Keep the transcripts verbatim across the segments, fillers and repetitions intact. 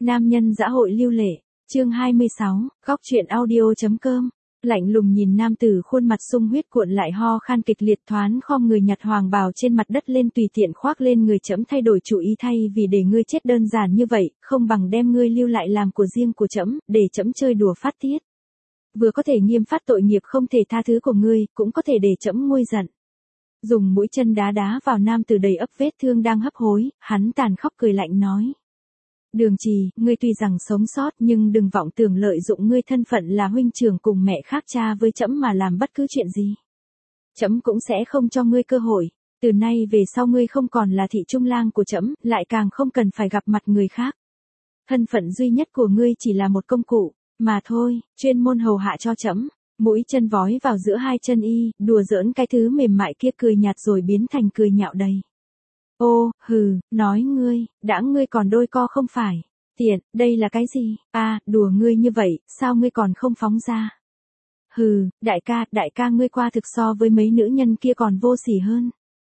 Nam nhân dã hội lưu lệ, chương hai mươi sáu, góc truyện audio.com. Lạnh lùng nhìn nam tử khuôn mặt sung huyết cuộn lại ho khan kịch liệt thoáng khom người nhặt hoàng bào trên mặt đất lên tùy tiện khoác lên người trẫm thay đổi chủ ý thay vì để ngươi chết đơn giản như vậy, không bằng đem ngươi lưu lại làm của riêng của trẫm, để trẫm chơi đùa phát tiết. Vừa có thể nghiêm phát tội nghiệp không thể tha thứ của ngươi, cũng có thể để trẫm nguôi giận. Dùng mũi chân đá đá vào nam tử đầy ấp vết thương đang hấp hối, hắn tàn khóc cười lạnh nói. Đường Trì, ngươi tuy rằng sống sót nhưng đừng vọng tưởng lợi dụng ngươi thân phận là huynh trưởng cùng mẹ khác cha với trẫm mà làm bất cứ chuyện gì. Trẫm cũng sẽ không cho ngươi cơ hội, từ nay về sau ngươi không còn là thị trung lang của trẫm, lại càng không cần phải gặp mặt người khác. Thân phận duy nhất của ngươi chỉ là một công cụ, mà thôi, chuyên môn hầu hạ cho trẫm. Mũi chân vói vào giữa hai chân y, đùa giỡn cái thứ mềm mại kia cười nhạt rồi biến thành cười nhạo đầy. Ô, hừ, nói ngươi, đã ngươi còn đôi co không phải. Tiện, đây là cái gì? À, đùa ngươi như vậy, sao ngươi còn không phóng ra? Hừ, đại ca, đại ca ngươi qua thực so với mấy nữ nhân kia còn vô sỉ hơn.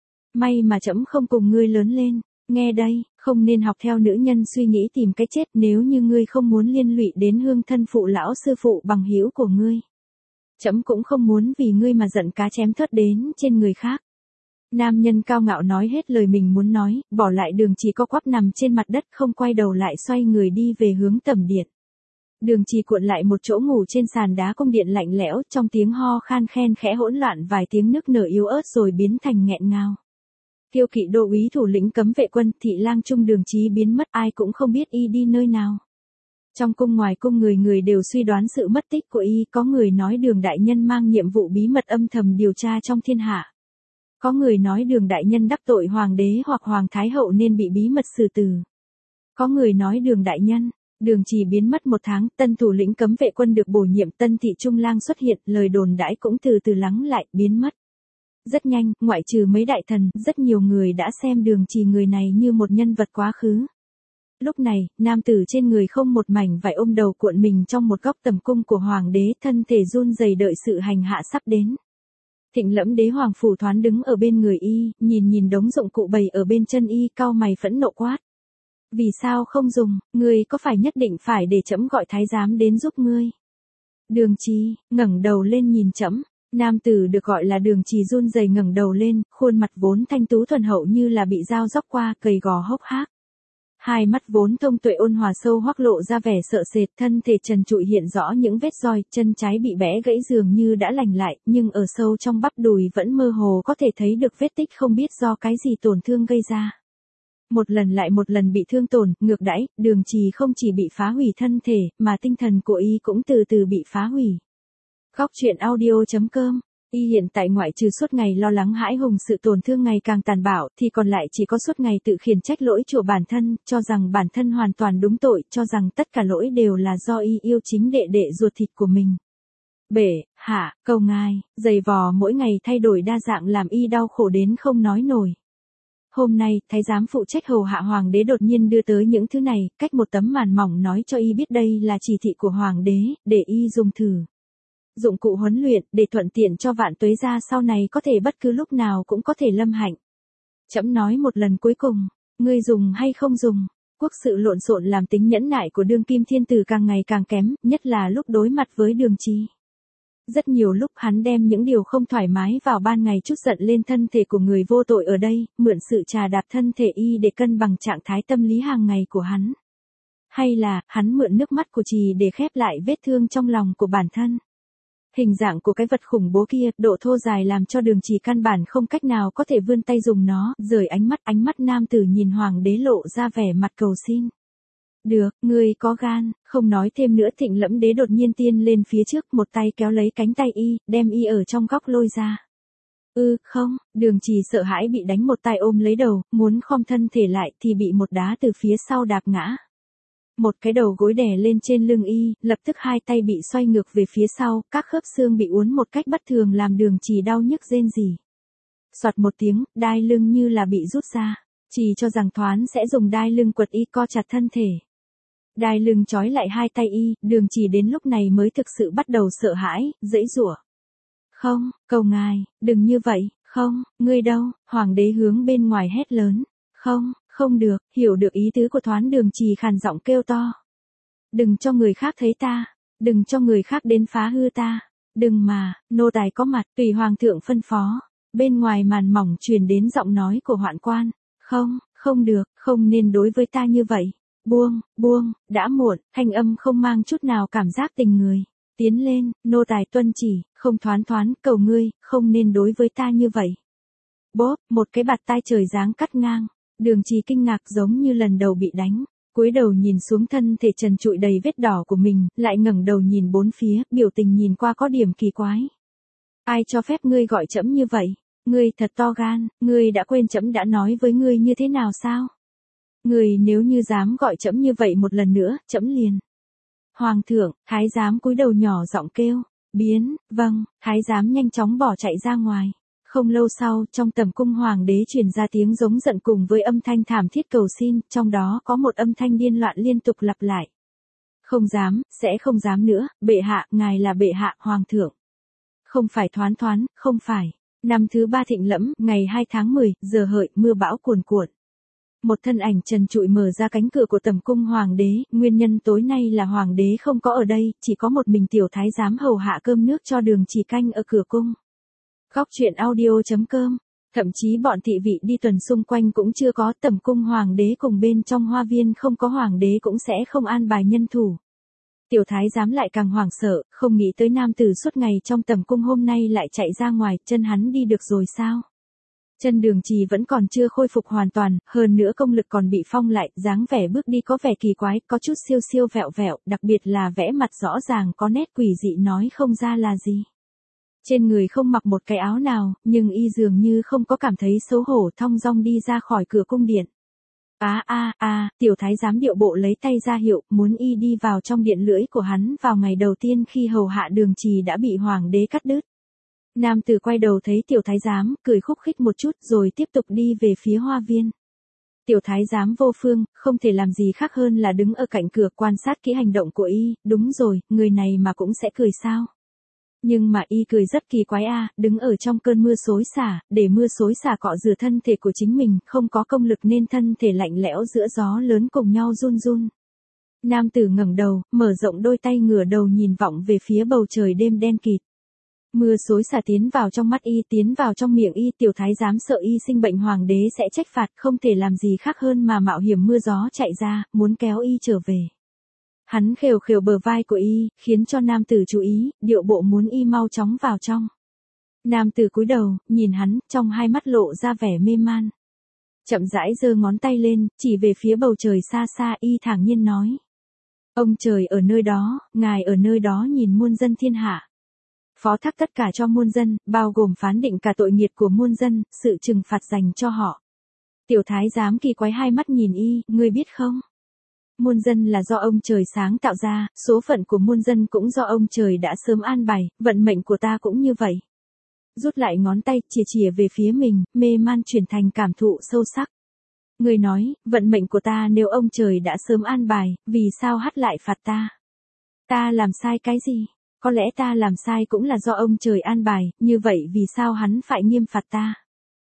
May mà trẫm không cùng ngươi lớn lên, nghe đây, không nên học theo nữ nhân suy nghĩ tìm cái chết nếu như ngươi không muốn liên lụy đến hương thân phụ lão sư phụ bằng hữu của ngươi. Trẫm cũng không muốn vì ngươi mà giận cá chém thớt đến trên người khác. Nam nhân cao ngạo nói hết lời mình muốn nói, bỏ lại Đường Trì co quắp nằm trên mặt đất không quay đầu lại xoay người đi về hướng tầm điện. Đường Trì cuộn lại một chỗ ngủ trên sàn đá cung điện lạnh lẽo, trong tiếng ho khan khen khẽ hỗn loạn vài tiếng nức nở yếu ớt rồi biến thành nghẹn ngào. Kiêu kỵ đô úy thủ lĩnh cấm vệ quân thị lang trung Đường Trì biến mất ai cũng không biết y đi nơi nào. Trong cung ngoài cung người người đều suy đoán sự mất tích của y, có người nói Đường đại nhân mang nhiệm vụ bí mật âm thầm điều tra trong thiên hạ. Có người nói Đường đại nhân đắc tội hoàng đế hoặc hoàng thái hậu nên bị bí mật xử tử. Có người nói Đường đại nhân, Đường Trì biến mất một tháng, tân thủ lĩnh cấm vệ quân được bổ nhiệm, tân thị trung lang xuất hiện, lời đồn đãi cũng từ từ lắng lại, biến mất. Rất nhanh, ngoại trừ mấy đại thần, rất nhiều người đã xem Đường Trì người này như một nhân vật quá khứ. Lúc này, nam tử trên người không một mảnh vải ôm đầu cuộn mình trong một góc tầm cung của hoàng đế, thân thể run rẩy đợi sự hành hạ sắp đến. Thịnh Lẫm đế hoàng phủ thoán đứng ở bên người y, nhìn nhìn đống dụng cụ bày ở bên chân y, cau mày phẫn nộ quát. Vì sao không dùng, ngươi có phải nhất định phải để trẫm gọi thái giám đến giúp ngươi? Đường Trì, ngẩng đầu lên nhìn trẫm. Nam tử được gọi là Đường Trì run rẩy ngẩng đầu lên, khuôn mặt vốn thanh tú thuần hậu như là bị dao róc qua, gầy gò hốc hác. Hai mắt vốn thông tuệ ôn hòa sâu hoắc lộ ra vẻ sợ sệt, thân thể trần trụi hiện rõ những vết roi, chân trái bị bẽ gãy dường như đã lành lại, nhưng ở sâu trong bắp đùi vẫn mơ hồ có thể thấy được vết tích không biết do cái gì tổn thương gây ra. Một lần lại một lần bị thương tổn, ngược đãi, Đường Trì không chỉ bị phá hủy thân thể, mà tinh thần của y cũng từ từ bị phá hủy. Góc truyện audio.com. Y hiện tại ngoại trừ suốt ngày lo lắng hãi hùng sự tổn thương ngày càng tàn bạo, thì còn lại chỉ có suốt ngày tự khiển trách lỗi của bản thân, cho rằng bản thân hoàn toàn đúng tội, cho rằng tất cả lỗi đều là do y yêu chính đệ đệ ruột thịt của mình. Bể, hạ, cầu ngài, giày vò mỗi ngày thay đổi đa dạng làm y đau khổ đến không nói nổi. Hôm nay, thái giám phụ trách hầu hạ hoàng đế đột nhiên đưa tới những thứ này, cách một tấm màn mỏng nói cho y biết đây là chỉ thị của hoàng đế, để y dùng thử. Dụng cụ huấn luyện, để thuận tiện cho Vạn Tuế gia sau này có thể bất cứ lúc nào cũng có thể lâm hạnh. Trẫm nói một lần cuối cùng, ngươi dùng hay không dùng? Quốc sự lộn xộn làm tính nhẫn nại của đương kim thiên tử càng ngày càng kém, nhất là lúc đối mặt với Đường Trì. Rất nhiều lúc hắn đem những điều không thoải mái vào ban ngày trút giận lên thân thể của người vô tội ở đây, mượn sự trà đạp thân thể y để cân bằng trạng thái tâm lý hàng ngày của hắn. Hay là, hắn mượn nước mắt của Trì để khép lại vết thương trong lòng của bản thân. Hình dạng của cái vật khủng bố kia, độ thô dài làm cho Đường Trì căn bản không cách nào có thể vươn tay dùng nó, rời ánh mắt ánh mắt nam tử nhìn hoàng đế lộ ra vẻ mặt cầu xin. Được, ngươi có gan, không nói thêm nữa Thịnh Lẫm đế đột nhiên tiên lên phía trước, một tay kéo lấy cánh tay y, đem y ở trong góc lôi ra. Ừ, không, Đường Trì sợ hãi bị đánh một tay ôm lấy đầu, muốn khom thân thể lại thì bị một đá từ phía sau đạp ngã. Một cái đầu gối đè lên trên lưng y, lập tức hai tay bị xoay ngược về phía sau, các khớp xương bị uốn một cách bất thường làm Đường Trì đau nhức rên rỉ. Soạt một tiếng, đai lưng như là bị rút ra. Trì cho rằng thoán sẽ dùng đai lưng quật y co chặt thân thể. Đai lưng trói lại hai tay y, Đường Trì đến lúc này mới thực sự bắt đầu sợ hãi, giãy giụa. Không, cầu ngài, đừng như vậy, không, ngươi đâu? Hoàng đế hướng bên ngoài hét lớn. Không, không được, hiểu được ý tứ của thoán Đường Trì khàn giọng kêu to. Đừng cho người khác thấy ta. Đừng cho người khác đến phá hư ta. Đừng mà, nô tài có mặt, tùy hoàng thượng phân phó. Bên ngoài màn mỏng truyền đến giọng nói của hoạn quan. Không, không được, không nên đối với ta như vậy. Buông, buông, đã muộn, thanh âm không mang chút nào cảm giác tình người. Tiến lên, nô tài tuân chỉ, không thoán thoán, cầu ngươi, không nên đối với ta như vậy. Bốp, một cái bạt tai trời giáng cắt ngang. Đường Trì kinh ngạc giống như lần đầu bị đánh. Cúi đầu nhìn xuống thân thể trần trụi đầy vết đỏ của mình, lại ngẩng đầu nhìn bốn phía, biểu tình nhìn qua có điểm kỳ quái. Ai cho phép ngươi gọi trẫm như vậy? Ngươi thật to gan, ngươi đã quên trẫm đã nói với ngươi như thế nào sao? Ngươi nếu như dám gọi trẫm như vậy một lần nữa, trẫm liền. Hoàng thượng, thái giám cúi đầu nhỏ giọng kêu, biến, vâng, thái giám nhanh chóng bỏ chạy ra ngoài. Không lâu sau, trong tầm cung hoàng đế truyền ra tiếng giống giận cùng với âm thanh thảm thiết cầu xin, trong đó có một âm thanh điên loạn liên tục lặp lại. Không dám, sẽ không dám nữa, bệ hạ, ngài là bệ hạ, hoàng thượng. Không phải thoán thoán, không phải. Năm thứ ba thịnh lẫm, ngày hai tháng mười, giờ hợi, mưa bão cuồn cuộn. Một thân ảnh trần trụi mở ra cánh cửa của tầm cung hoàng đế, nguyên nhân tối nay là hoàng đế không có ở đây, chỉ có một mình tiểu thái giám hầu hạ cơm nước cho Đường Trì canh ở cửa cung. Góc truyện audio chấm com, thậm chí bọn thị vị đi tuần xung quanh cũng chưa có, tầm cung hoàng đế cùng bên trong hoa viên không có hoàng đế cũng sẽ không an bài nhân thủ. Tiểu thái giám lại càng hoảng sợ, không nghĩ tới nam tử suốt ngày trong tầm cung hôm nay lại chạy ra ngoài, chân hắn đi được rồi sao? Chân Đường Trì vẫn còn chưa khôi phục hoàn toàn, hơn nữa công lực còn bị phong lại, dáng vẻ bước đi có vẻ kỳ quái, có chút siêu siêu vẹo vẹo, đặc biệt là vẽ mặt rõ ràng có nét quỷ dị nói không ra là gì. Trên người không mặc một cái áo nào, nhưng y dường như không có cảm thấy xấu hổ, thong dong đi ra khỏi cửa cung điện. Á a a, tiểu thái giám điệu bộ lấy tay ra hiệu, muốn y đi vào trong điện lưỡi của hắn vào ngày đầu tiên khi hầu hạ Đường Trì đã bị hoàng đế cắt đứt. Nam tử quay đầu thấy tiểu thái giám, cười khúc khích một chút rồi tiếp tục đi về phía hoa viên. Tiểu thái giám vô phương, không thể làm gì khác hơn là đứng ở cạnh cửa quan sát kỹ hành động của y, đúng rồi, người này mà cũng sẽ cười sao? Nhưng mà y cười rất kỳ quái a, à, đứng ở trong cơn mưa xối xả, để mưa xối xả cọ rửa thân thể của chính mình, không có công lực nên thân thể lạnh lẽo giữa gió lớn cùng nhau run run. Nam tử ngẩng đầu, mở rộng đôi tay ngửa đầu nhìn vọng về phía bầu trời đêm đen kịt. Mưa xối xả tiến vào trong mắt y, tiến vào trong miệng y, tiểu thái giám sợ y sinh bệnh hoàng đế sẽ trách phạt, không thể làm gì khác hơn mà mạo hiểm mưa gió chạy ra, muốn kéo y trở về. Hắn khều khều bờ vai của y, khiến cho nam tử chú ý, điệu bộ muốn y mau chóng vào trong. Nam tử cúi đầu, nhìn hắn, trong hai mắt lộ ra vẻ mê man. Chậm rãi giơ ngón tay lên, chỉ về phía bầu trời xa xa, y thản nhiên nói. Ông trời ở nơi đó, ngài ở nơi đó nhìn muôn dân thiên hạ. Phó thác tất cả cho muôn dân, bao gồm phán định cả tội nghiệt của muôn dân, sự trừng phạt dành cho họ. Tiểu thái giám kỳ quái hai mắt nhìn y, ngươi biết không? Muôn dân là do ông trời sáng tạo ra, số phận của muôn dân cũng do ông trời đã sớm an bài, vận mệnh của ta cũng như vậy. Rút lại ngón tay, chìa chìa về phía mình, mê man chuyển thành cảm thụ sâu sắc. Người nói, vận mệnh của ta nếu ông trời đã sớm an bài, vì sao hắt lại phạt ta? Ta làm sai cái gì? Có lẽ ta làm sai cũng là do ông trời an bài, như vậy vì sao hắn phải nghiêm phạt ta?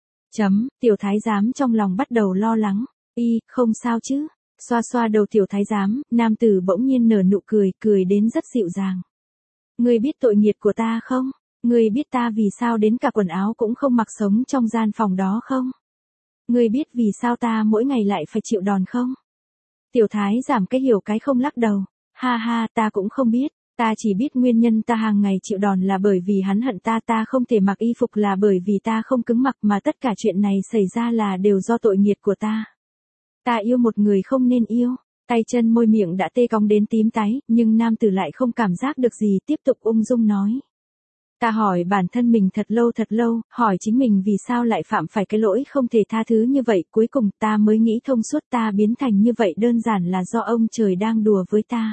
Chấm, tiểu thái giám trong lòng bắt đầu lo lắng. Y, không sao chứ? Xoa xoa đầu tiểu thái giám, nam tử bỗng nhiên nở nụ cười, cười đến rất dịu dàng. Ngươi biết tội nghiệt của ta không? Ngươi biết ta vì sao đến cả quần áo cũng không mặc sống trong gian phòng đó không? Ngươi biết vì sao ta mỗi ngày lại phải chịu đòn không? Tiểu thái giảm cái hiểu cái không lắc đầu. Ha ha, ta cũng không biết. Ta chỉ biết nguyên nhân ta hàng ngày chịu đòn là bởi vì hắn hận ta, ta không thể mặc y phục là bởi vì ta không cứng mặc, mà tất cả chuyện này xảy ra là đều do tội nghiệt của ta. Ta yêu một người không nên yêu. Tay chân môi miệng đã tê cong đến tím tái, nhưng nam tử lại không cảm giác được gì, tiếp tục ung dung nói. Ta hỏi bản thân mình thật lâu thật lâu, hỏi chính mình vì sao lại phạm phải cái lỗi không thể tha thứ như vậy, cuối cùng ta mới nghĩ thông suốt, ta biến thành như vậy đơn giản là do ông trời đang đùa với ta.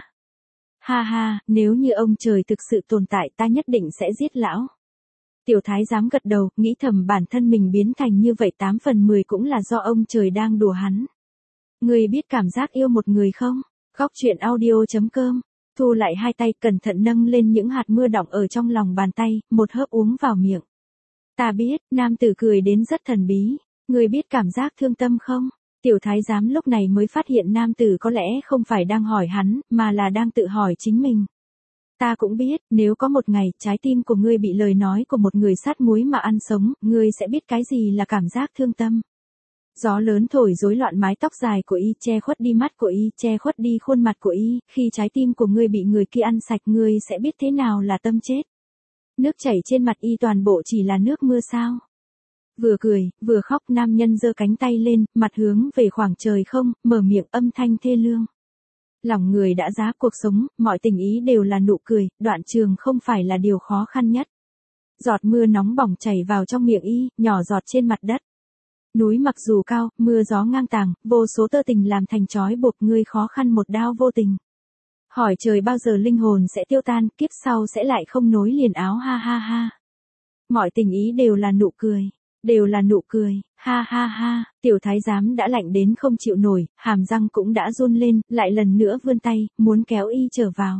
Ha ha, nếu như ông trời thực sự tồn tại ta nhất định sẽ giết lão. Tiểu thái giám gật đầu, nghĩ thầm bản thân mình biến thành như vậy tám phần mười cũng là do ông trời đang đùa hắn. Người biết cảm giác yêu một người không? Góc truyện audio chấm com. Thu lại hai tay, cẩn thận nâng lên những hạt mưa đọng ở trong lòng bàn tay, một hớp uống vào miệng. Ta biết, nam tử cười đến rất thần bí. Người biết cảm giác thương tâm không? Tiểu thái giám lúc này mới phát hiện nam tử có lẽ không phải đang hỏi hắn, mà là đang tự hỏi chính mình. Ta cũng biết, nếu có một ngày, trái tim của ngươi bị lời nói của một người sát muối mà ăn sống, ngươi sẽ biết cái gì là cảm giác thương tâm. Gió lớn thổi rối loạn mái tóc dài của y, che khuất đi mắt của y, che khuất đi khuôn mặt của y, khi trái tim của ngươi bị người kia ăn sạch, ngươi sẽ biết thế nào là tâm chết. Nước chảy trên mặt y toàn bộ chỉ là nước mưa sao? Vừa cười, vừa khóc, nam nhân giơ cánh tay lên, mặt hướng về khoảng trời không, mở miệng âm thanh thê lương. Lòng người đã giá, cuộc sống, mọi tình ý đều là nụ cười, đoạn trường không phải là điều khó khăn nhất. Giọt mưa nóng bỏng chảy vào trong miệng y, nhỏ giọt trên mặt đất. Núi mặc dù cao, mưa gió ngang tàng, vô số tơ tình làm thành trói buộc ngươi khó khăn một đao vô tình. Hỏi trời bao giờ linh hồn sẽ tiêu tan, kiếp sau sẽ lại không nối liền áo ha ha ha. Mọi tình ý đều là nụ cười, đều là nụ cười, ha ha ha, tiểu thái giám đã lạnh đến không chịu nổi, hàm răng cũng đã run lên, lại lần nữa vươn tay, muốn kéo y trở vào.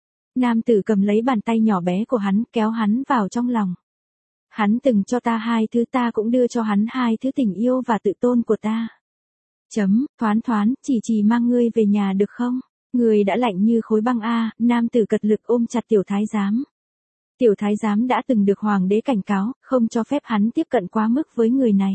Nam tử cầm lấy bàn tay nhỏ bé của hắn, kéo hắn vào trong lòng. Hắn từng cho ta hai thứ, ta cũng đưa cho hắn hai thứ tình yêu và tự tôn của ta. Chấm, thoán thoán, chỉ chỉ mang ngươi về nhà được không? Người đã lạnh như khối băng a, nam tử cật lực ôm chặt tiểu thái giám. Tiểu thái giám đã từng được hoàng đế cảnh cáo, không cho phép hắn tiếp cận quá mức với người này.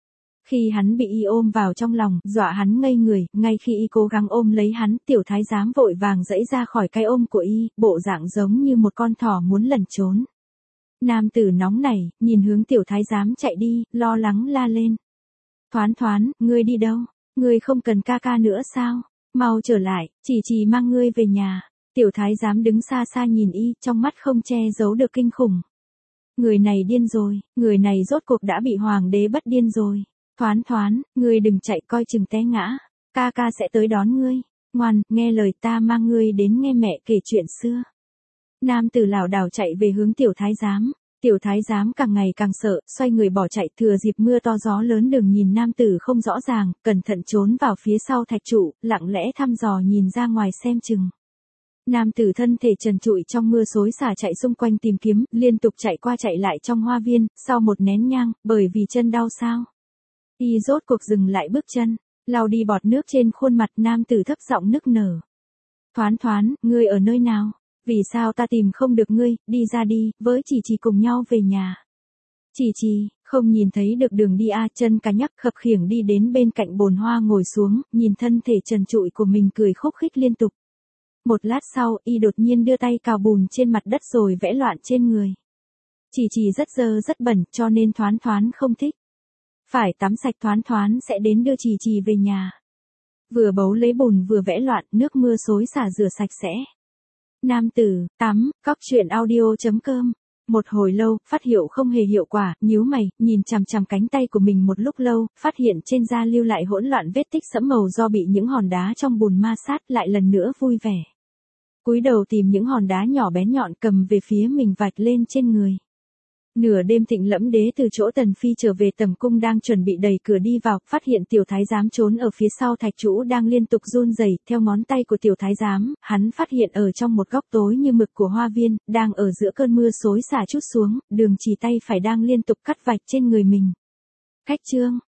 Khi hắn bị y ôm vào trong lòng, dọa hắn ngây người, ngay khi y cố gắng ôm lấy hắn, tiểu thái giám vội vàng giãy ra khỏi cái ôm của y, bộ dạng giống như một con thỏ muốn lẩn trốn. Nam tử nóng nảy, nhìn hướng tiểu thái giám chạy đi, lo lắng la lên. Thoán thoán, ngươi đi đâu? Ngươi không cần ca ca nữa sao? Mau trở lại, chỉ chỉ mang ngươi về nhà. Tiểu thái giám đứng xa xa nhìn y, trong mắt không che giấu được kinh khủng. Người này điên rồi, người này rốt cuộc đã bị hoàng đế bắt điên rồi. Thoán thoán, ngươi đừng chạy, coi chừng té ngã. Ca ca sẽ tới đón ngươi. Ngoan, nghe lời ta, mang ngươi đến nghe mẹ kể chuyện xưa. Nam tử lảo đảo chạy về hướng tiểu thái giám. Tiểu thái giám càng ngày càng sợ, xoay người bỏ chạy, thừa dịp mưa to gió lớn đừng nhìn nam tử không rõ ràng, cẩn thận trốn vào phía sau thạch trụ, lặng lẽ thăm dò nhìn ra ngoài xem chừng. Nam tử thân thể trần trụi trong mưa xối xả chạy xung quanh tìm kiếm, liên tục chạy qua chạy lại trong hoa viên, sau một nén nhang, bởi vì chân đau sao. Y rốt cuộc dừng lại bước chân, lau đi bọt nước trên khuôn mặt, nam tử thấp giọng nức nở. Thoán thoán, ngươi ở nơi nào? Vì sao ta tìm không được ngươi, đi ra đi, với chỉ chỉ cùng nhau về nhà. Chỉ chỉ, không nhìn thấy được đường đi a, chân cá nhắc khập khiễng đi đến bên cạnh bồn hoa ngồi xuống, nhìn thân thể trần trụi của mình cười khúc khích liên tục. Một lát sau, y đột nhiên đưa tay cào bùn trên mặt đất rồi vẽ loạn trên người. Chỉ chỉ rất dơ rất bẩn, cho nên thoán thoán không thích. Phải tắm sạch, thoán thoán sẽ đến đưa chỉ chỉ về nhà. Vừa bấu lấy bùn vừa vẽ loạn, nước mưa xối xả rửa sạch sẽ. Nam tử, tắm, cóc truyện audio chấm com. Một hồi lâu, phát hiệu không hề hiệu quả, nhíu mày, nhìn chằm chằm cánh tay của mình một lúc lâu, phát hiện trên da lưu lại hỗn loạn vết tích sẫm màu do bị những hòn đá trong bùn ma sát, lại lần nữa vui vẻ. Cúi đầu tìm những hòn đá nhỏ bé nhọn cầm về phía mình vạch lên trên người. Nửa đêm Thịnh Lẫm đế từ chỗ Tần Phi trở về tầm cung đang chuẩn bị đẩy cửa đi vào, phát hiện tiểu thái giám trốn ở phía sau thạch trụ đang liên tục run rẩy, theo ngón tay của tiểu thái giám, hắn phát hiện ở trong một góc tối như mực của hoa viên, đang ở giữa cơn mưa xối xả trút xuống, đường chỉ tay phải đang liên tục cắt vạch trên người mình. Cách chương